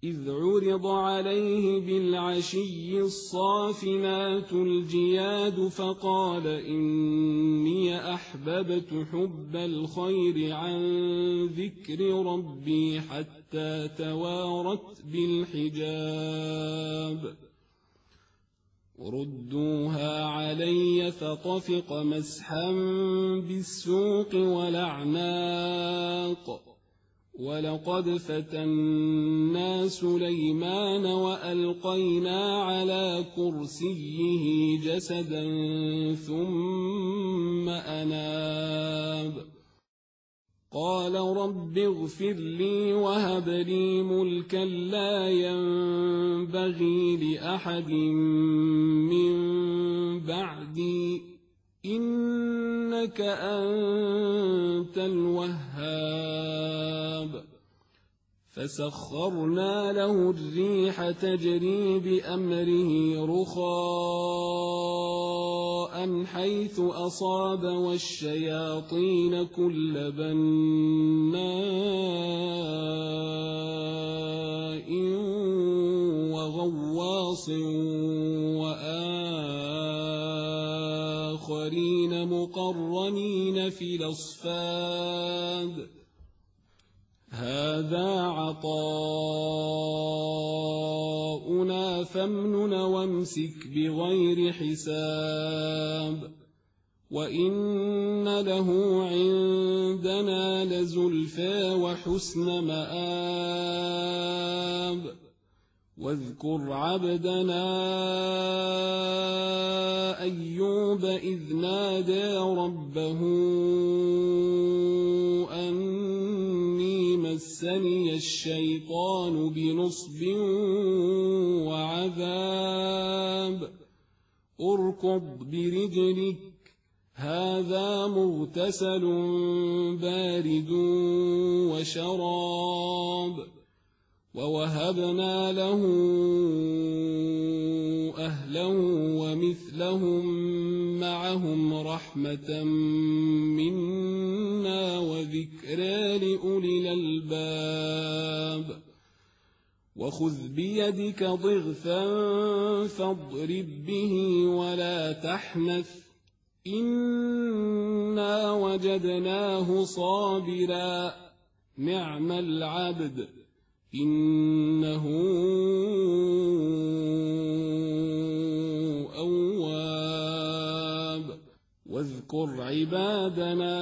إذ عرض عليه بالعشي الصافنات الجياد فقال إني أحببت حب الخير عن ذكر ربي حتى توارت بالحجاب ردوها علي فطفق مسحا بالسوق والأعناق ولقد فتنا سليمان وألقينا على كرسيه جسدا ثم أناب قال رب اغفر لي وهب لي ملكا لا ينبغي لأحد من بعدي إنك أنت الوهاب فسخرنا له الريح تجري بأمره رخاء حيث أصاب والشياطين كل بناء وغواص وآخرين مقرنين في الأصفاد هذا عطاؤنا فامنن وامسك بغير حساب وإن له عندنا لزلفى وحسن مآب واذكر عبدنا أيوب إذ نادى ربه أني مسني الشيطان بنصب وعذاب اركض برجلك هذا مغتسل بارد وشراب ووهبنا له أهلا ومثلهم معهم رحمة منا وذكرى لأولي الألباب وخذ بيدك ضغثا فاضرب به ولا تحنث إنا وجدناه صابرا نعم العبد إنه أواب واذكر عبادنا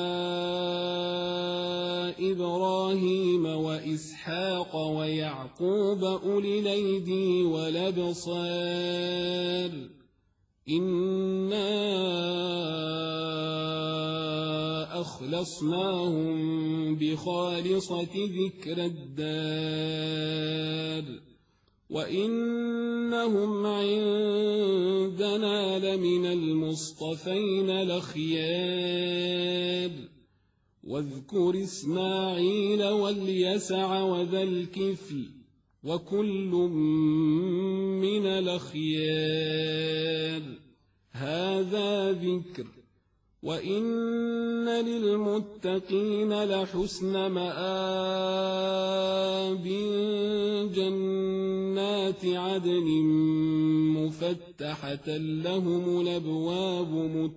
إبراهيم وإسحاق ويعقوب أولي الأيدي والأبصار إنا أخلصناهم بخالصة ذكر الدار وإنهم عندنا لمن المصطفين الأخيار واذكر إسماعيل واليسع وذا الكفل وكل من الأخيار هذا ذكر وإن للمتقين لحسن مآب جنات عدن مفتحة لهم الأبواب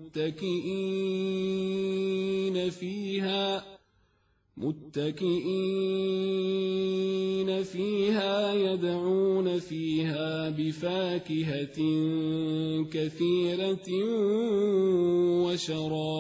متكئين فيها يدعون فيها بفاكهة كثيرة وشراب